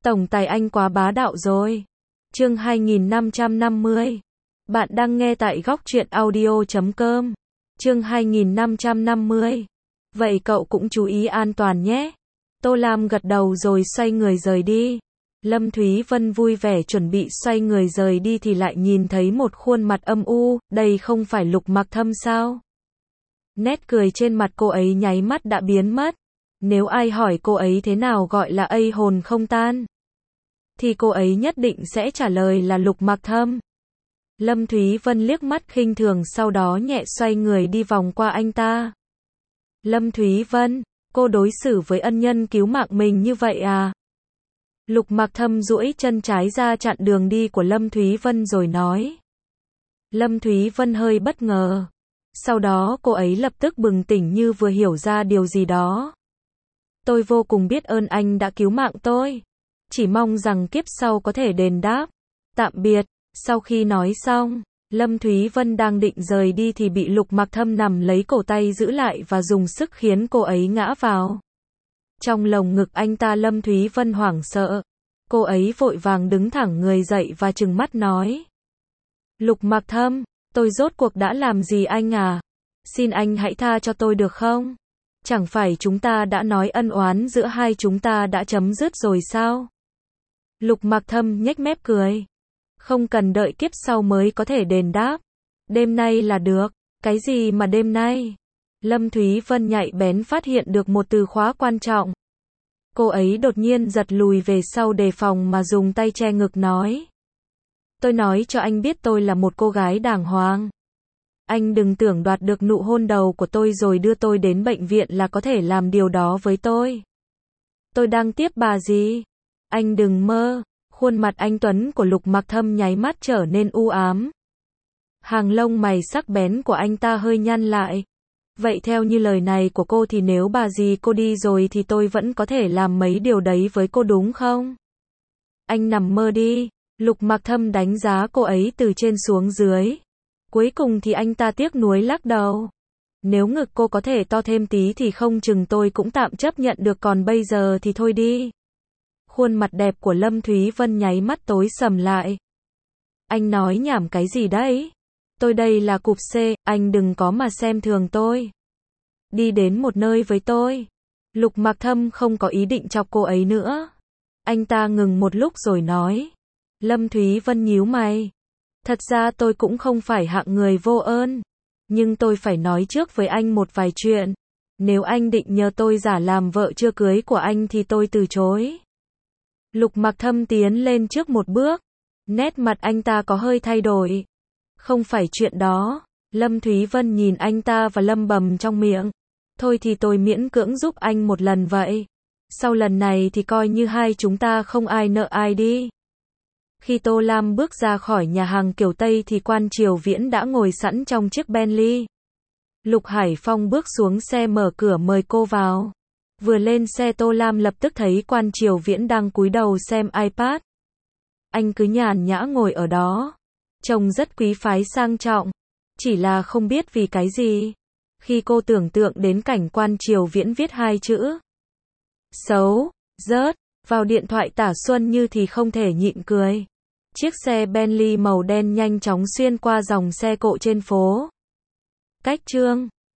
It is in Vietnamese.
Tổng tài anh quá bá đạo rồi. Chương 2550. Bạn đang nghe tại góc truyện audio.com. Chương 2550. Vậy cậu cũng chú ý an toàn nhé. Tô Lam gật đầu rồi xoay người rời đi. Lâm Thúy Vân vui vẻ chuẩn bị xoay người rời đi thì lại nhìn thấy một khuôn mặt âm u, đây không phải Lục Mặc Thâm sao? Nét cười trên mặt cô ấy nháy mắt đã biến mất. Nếu ai hỏi cô ấy thế nào gọi là A hồn không tan, thì cô ấy nhất định sẽ trả lời là Lục Mặc Thâm. Lâm Thúy Vân liếc mắt khinh thường sau đó nhẹ xoay người đi vòng qua anh ta. Lâm Thúy Vân, cô đối xử với ân nhân cứu mạng mình như vậy à? Lục Mặc Thâm duỗi chân trái ra chặn đường đi của Lâm Thúy Vân rồi nói. Lâm Thúy Vân hơi bất ngờ. Sau đó cô ấy lập tức bừng tỉnh như vừa hiểu ra điều gì đó. Tôi vô cùng biết ơn anh đã cứu mạng tôi. Chỉ mong rằng kiếp sau có thể đền đáp. Tạm biệt. Sau khi nói xong, Lâm Thúy Vân đang định rời đi thì bị Lục Mặc Thâm nắm lấy cổ tay giữ lại và dùng sức khiến cô ấy ngã vào. Trong lồng ngực anh ta Lâm Thúy Vân hoảng sợ. Cô ấy vội vàng đứng thẳng người dậy và trừng mắt nói. Lục Mặc Thâm, tôi rốt cuộc đã làm gì anh à? Xin anh hãy tha cho tôi được không? Chẳng phải chúng ta đã nói ân oán giữa hai chúng ta đã chấm dứt rồi sao? Lục Mặc Thâm nhếch mép cười. Không cần đợi kiếp sau mới có thể đền đáp. Đêm nay là được. Cái gì mà đêm nay? Lâm Thúy Vân nhạy bén phát hiện được một từ khóa quan trọng. Cô ấy đột nhiên giật lùi về sau đề phòng mà dùng tay che ngực nói. Tôi nói cho anh biết tôi là một cô gái đàng hoàng. Anh đừng tưởng đoạt được nụ hôn đầu của tôi rồi đưa tôi đến bệnh viện là có thể làm điều đó với tôi. Tôi đang tiếp bà gì? Anh đừng mơ. Khuôn mặt anh tuấn của Lục Mặc Thâm nháy mắt trở nên u ám. Hàng lông mày sắc bén của anh ta hơi nhăn lại. Vậy theo như lời này của cô thì nếu bà dì cô đi rồi thì tôi vẫn có thể làm mấy điều đấy với cô đúng không? Anh nằm mơ đi. Lục Mặc Thâm đánh giá cô ấy từ trên xuống dưới. Cuối cùng thì anh ta tiếc nuối lắc đầu. Nếu ngực cô có thể to thêm tí thì không chừng tôi cũng tạm chấp nhận được, còn bây giờ thì thôi đi. Khuôn mặt đẹp của Lâm Thúy Vân nháy mắt tối sầm lại. Anh nói nhảm cái gì đấy? Tôi đây là cụp C, anh đừng có mà xem thường tôi. Đi đến một nơi với tôi. Lục Mặc Thâm không có ý định chọc cô ấy nữa. Anh ta ngừng một lúc rồi nói. Lâm Thúy Vân nhíu mày. Thật ra tôi cũng không phải hạng người vô ơn. Nhưng tôi phải nói trước với anh một vài chuyện. Nếu anh định nhờ tôi giả làm vợ chưa cưới của anh thì tôi từ chối. Lục Mặc Thâm tiến lên trước một bước. Nét mặt anh ta có hơi thay đổi. Không phải chuyện đó. Lâm Thúy Vân nhìn anh ta và lẩm bẩm trong miệng. Thôi thì tôi miễn cưỡng giúp anh một lần vậy. Sau lần này thì coi như hai chúng ta không ai nợ ai đi. Khi Tô Lam bước ra khỏi nhà hàng kiểu Tây thì Quan Triều Viễn đã ngồi sẵn trong chiếc Bentley. Lục Hải Phong bước xuống xe mở cửa mời cô vào. Vừa lên xe Tô Lam lập tức thấy Quan Triều Viễn đang cúi đầu xem iPad. Anh cứ nhàn nhã ngồi ở đó. Trông rất quý phái sang trọng. Chỉ là không biết vì cái gì. Khi cô tưởng tượng đến cảnh Quan Triều Viễn viết hai chữ xấu, rớt, vào điện thoại Tả Xuân Như thì không thể nhịn cười. Chiếc xe Bentley màu đen nhanh chóng xuyên qua dòng xe cộ trên phố. Cách Trương